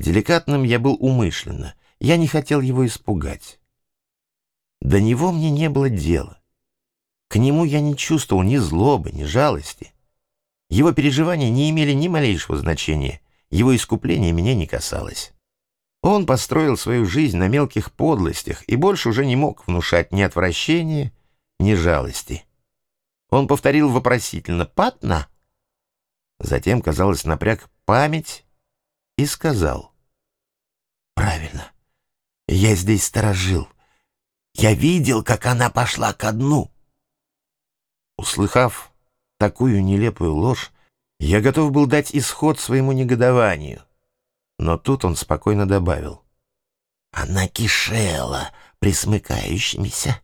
Деликатным я был умышленно. Я не хотел его испугать. До него мне не было дела. К нему я не чувствовал ни злобы, ни жалости. Его переживания не имели ни малейшего значения. Его искупление меня не касалось. Он построил свою жизнь на мелких подлостях и больше уже не мог внушать ни отвращения, ни жалости. Он повторил вопросительно «Патна?». Затем, казалось, напряг память и сказал: «Правильно, я здесь сторожил. Я видел, как она пошла ко дну». Услыхав такую нелепую ложь, я готов был дать исход своему негодованию. Но тут он спокойно добавил: «Она кишела присмыкающимися».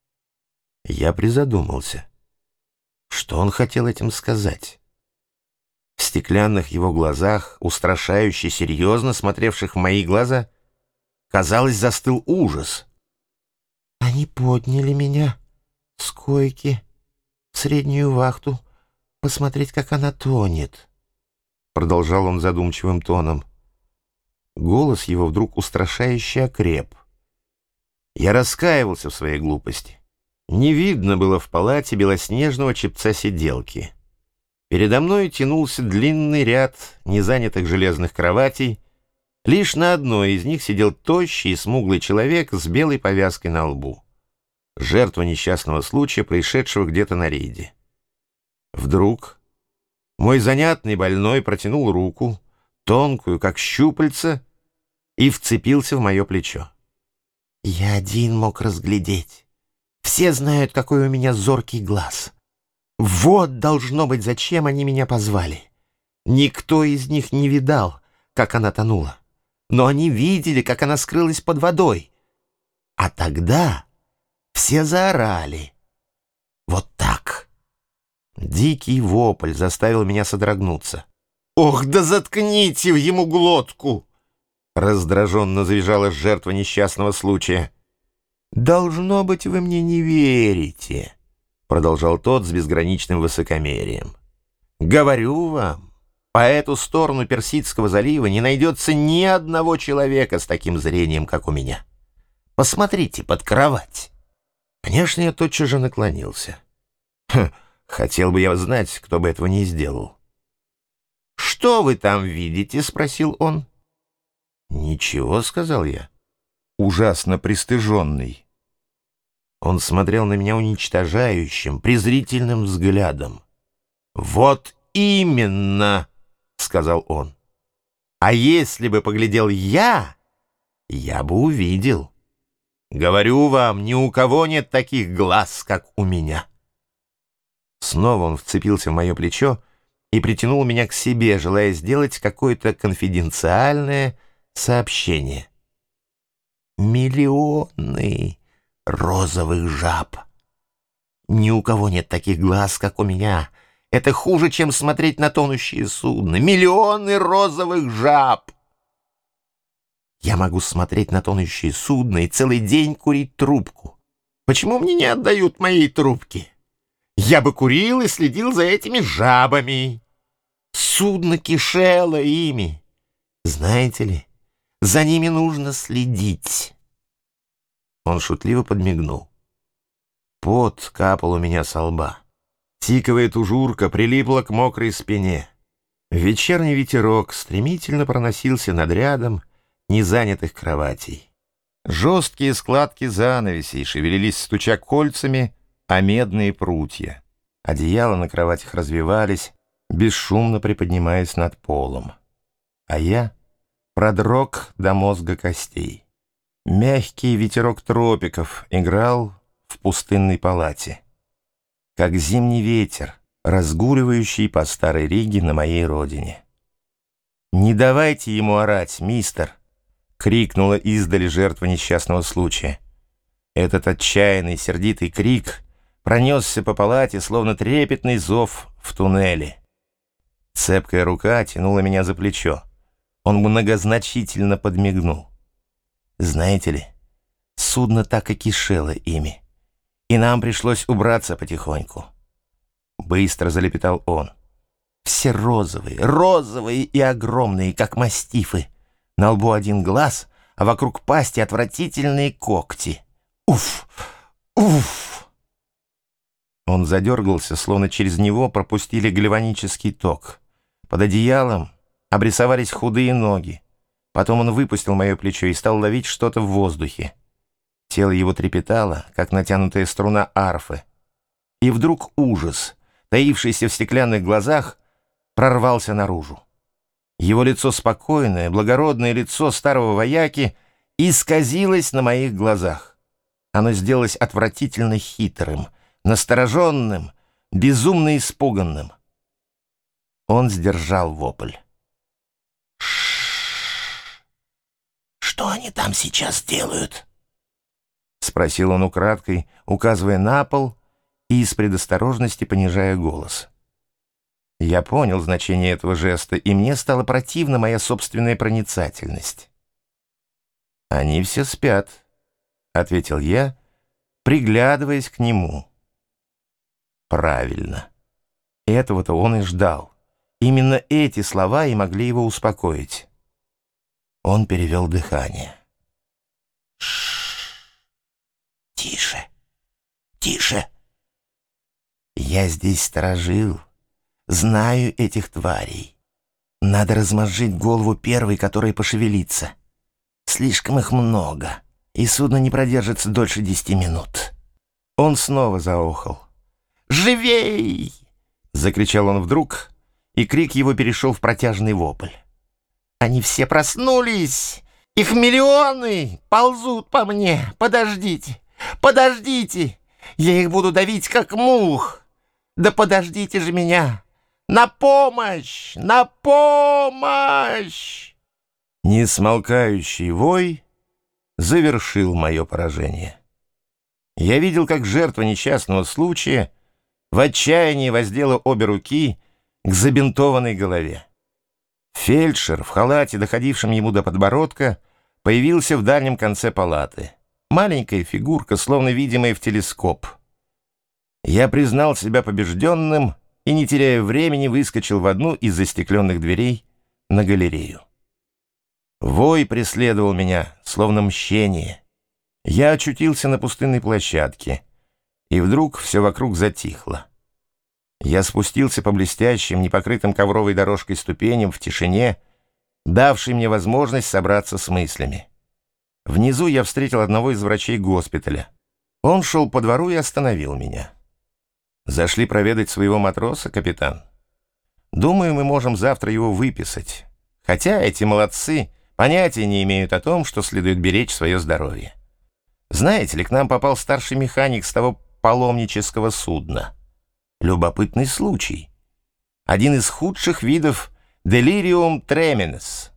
Я призадумался. Что он хотел этим сказать? В стеклянных его глазах, устрашающе серьезно смотревших в мои глаза, казалось, застыл ужас. «Они подняли меня с койки в среднюю вахту посмотреть, как она тонет», — продолжал он задумчивым тоном. Голос его вдруг устрашающе окреп. Я раскаивался в своей глупости. Не видно было в палате белоснежного чепца сиделки. Передо мной тянулся длинный ряд незанятых железных кроватей. Лишь на одной из них сидел тощий и смуглый человек с белой повязкой на лбу. Жертва несчастного случая, происшедшего где-то на рейде. Вдруг мой занятный больной протянул руку, тонкую, как щупальце, и вцепился в мое плечо. Я один мог разглядеть. Все знают, какой у меня зоркий глаз. Вот, должно быть, зачем они меня позвали. Никто из них не видал, как она тонула. Но они видели, как она скрылась под водой. А тогда все заорали. Вот так. Дикий вопль заставил меня содрогнуться. «Ох, да заткните ему глотку!» Раздраженно завизжала жертва несчастного случая. «Должно быть, вы мне не верите», — продолжал тот с безграничным высокомерием. «Говорю вам, по эту сторону Персидского залива не найдется ни одного человека с таким зрением, как у меня. Посмотрите под кровать». Конечно, я тотчас же наклонился. Хотел бы я знать, кто бы этого не сделал. «Что вы там видите?» — спросил он. «Ничего», — сказал я, ужасно пристыженный. Он смотрел на меня уничтожающим, презрительным взглядом. «Вот именно», — сказал он. «А если бы поглядел я бы увидел. Говорю вам, ни у кого нет таких глаз, как у меня». Снова он вцепился в мое плечо и притянул меня к себе, желая сделать какое-то конфиденциальное сообщение. «Миллионы розовых жаб. Ни у кого нет таких глаз, как у меня. Это хуже, чем смотреть на тонущие судна. Миллионы розовых жаб. Я могу смотреть на тонущие судна и целый день курить трубку. Почему мне не отдают моей трубки? Я бы курил и следил за этими жабами. Судно кишело ими. Знаете ли, за ними нужно следить». Он шутливо подмигнул. Пот капал у меня со лба. Тиковая тужурка прилипла к мокрой спине. Вечерний ветерок стремительно проносился над рядом незанятых кроватей. Жесткие складки занавесей шевелились, стуча кольцами о медные прутья. Одеяла на кроватях развивались, бесшумно приподнимаясь над полом. А я продрог до мозга костей. Мягкий ветерок тропиков играл в пустынной палате, как зимний ветер, разгуливающий по старой Риге на моей родине. «Не давайте ему орать, мистер!» — крикнула издали жертва несчастного случая. Этот отчаянный, сердитый крик пронесся по палате, словно трепетный зов в туннеле. Цепкая рука тянула меня за плечо. Он многозначительно подмигнул. «Знаете ли, судно так и кишело ими, и нам пришлось убраться потихоньку». Быстро залепетал он. «Все розовые, розовые и огромные, как мастифы. На лбу один глаз, а вокруг пасти отвратительные когти. Уф! Уф! Он задергался, словно через него пропустили гальванический ток. Под одеялом обрисовались худые ноги. Потом он выпустил мое плечо и стал ловить что-то в воздухе. Тело его трепетало, как натянутая струна арфы. И вдруг ужас, таившийся в стеклянных глазах, прорвался наружу. Его лицо спокойное, благородное лицо старого вояки исказилось на моих глазах. Оно сделалось отвратительно хитрым, настороженным, безумно испуганным. Он сдержал вопль. «Что они там сейчас делают?» — спросил он украдкой, указывая на пол и из предосторожности понижая голос. Я понял значение этого жеста, и мне стала противна моя собственная проницательность. «Они все спят», — ответил я, приглядываясь к нему. Правильно. Этого-то он и ждал. Именно эти слова и могли его успокоить. Он перевел дыхание. Тише, тише. Я здесь сторожил, знаю этих тварей. Надо размозжить голову первой, которая пошевелится. Слишком их много, и судно не продержится дольше 10 минут. Он снова заохал. «Живей!» — закричал он вдруг, и крик его перешел в протяжный вопль. «Они все проснулись! Их миллионы ползут по мне! Подождите! Подождите! Я их буду давить, как мух! Да подождите же меня! На помощь! На помощь!» Несмолкающий вой завершил мое поражение. Я видел, как жертва несчастного случая в отчаянии воздела обе руки к забинтованной голове. Фельдшер в халате, доходившем ему до подбородка, появился в дальнем конце палаты. Маленькая фигурка, словно видимая в телескоп. Я признал себя побежденным и, не теряя времени, выскочил в одну из застекленных дверей на галерею. Вой преследовал меня, словно мщение. Я очутился на пустынной площадке, и вдруг все вокруг затихло. Я спустился по блестящим, непокрытым ковровой дорожкой ступеням в тишине, давшей мне возможность собраться с мыслями. Внизу я встретил одного из врачей госпиталя. Он шел по двору и остановил меня. «Зашли проведать своего матроса, капитан? Думаю, мы можем завтра его выписать. Хотя эти молодцы понятия не имеют о том, что следует беречь свое здоровье. Знаете ли, к нам попал старший механик с того паломнического судна. Любопытный случай. Один из худших видов делириум тременес.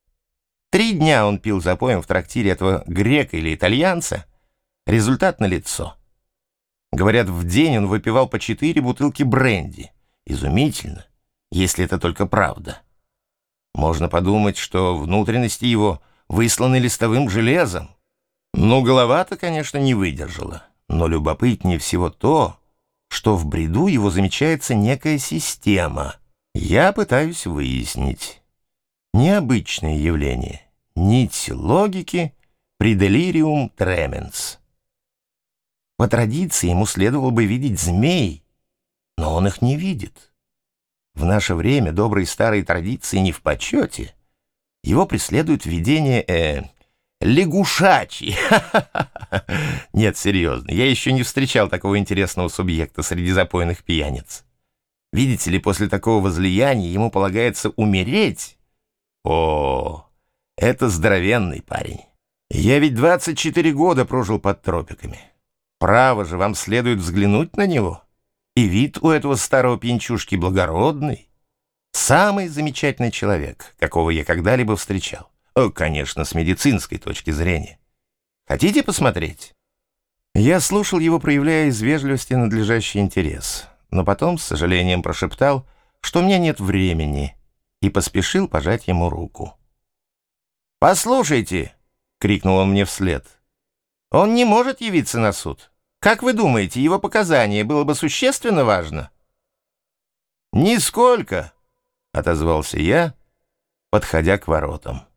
3 дня он пил запоем в трактире этого грека или итальянца. Результат налицо. Говорят, в день он выпивал по 4 бутылки бренди. Изумительно, если это только правда. Можно подумать, что внутренности его высланы листовым железом. Ну, голова-то, конечно, не выдержала. Но любопытнее всего то, что в бреду его замечается некая система. Я пытаюсь выяснить. Необычное явление. Нить логики при делириум тременс. По традиции ему следовало бы видеть змей, но он их не видит. В наше время добрые старые традиции не в почете. Его преследует видение лягушачьи. Нет, серьезно, я еще не встречал такого интересного субъекта среди запойных пьяниц. Видите ли, после такого возлияния ему полагается умереть. О, это здоровенный парень. Я ведь 24 года прожил под тропиками. Право же, вам следует взглянуть на него. И вид у этого старого пьянчушки благородный. Самый замечательный человек, какого я когда-либо встречал. Конечно, с медицинской точки зрения. Хотите посмотреть? Я слушал его, проявляя из вежливости надлежащий интерес, но потом с сожалением прошептал, что у меня нет времени, и поспешил пожать ему руку. «Послушайте!» — крикнул он мне вслед. «Он не может явиться на суд. Как вы думаете, его показания было бы существенно важно?» «Нисколько!» — отозвался я, подходя к воротам.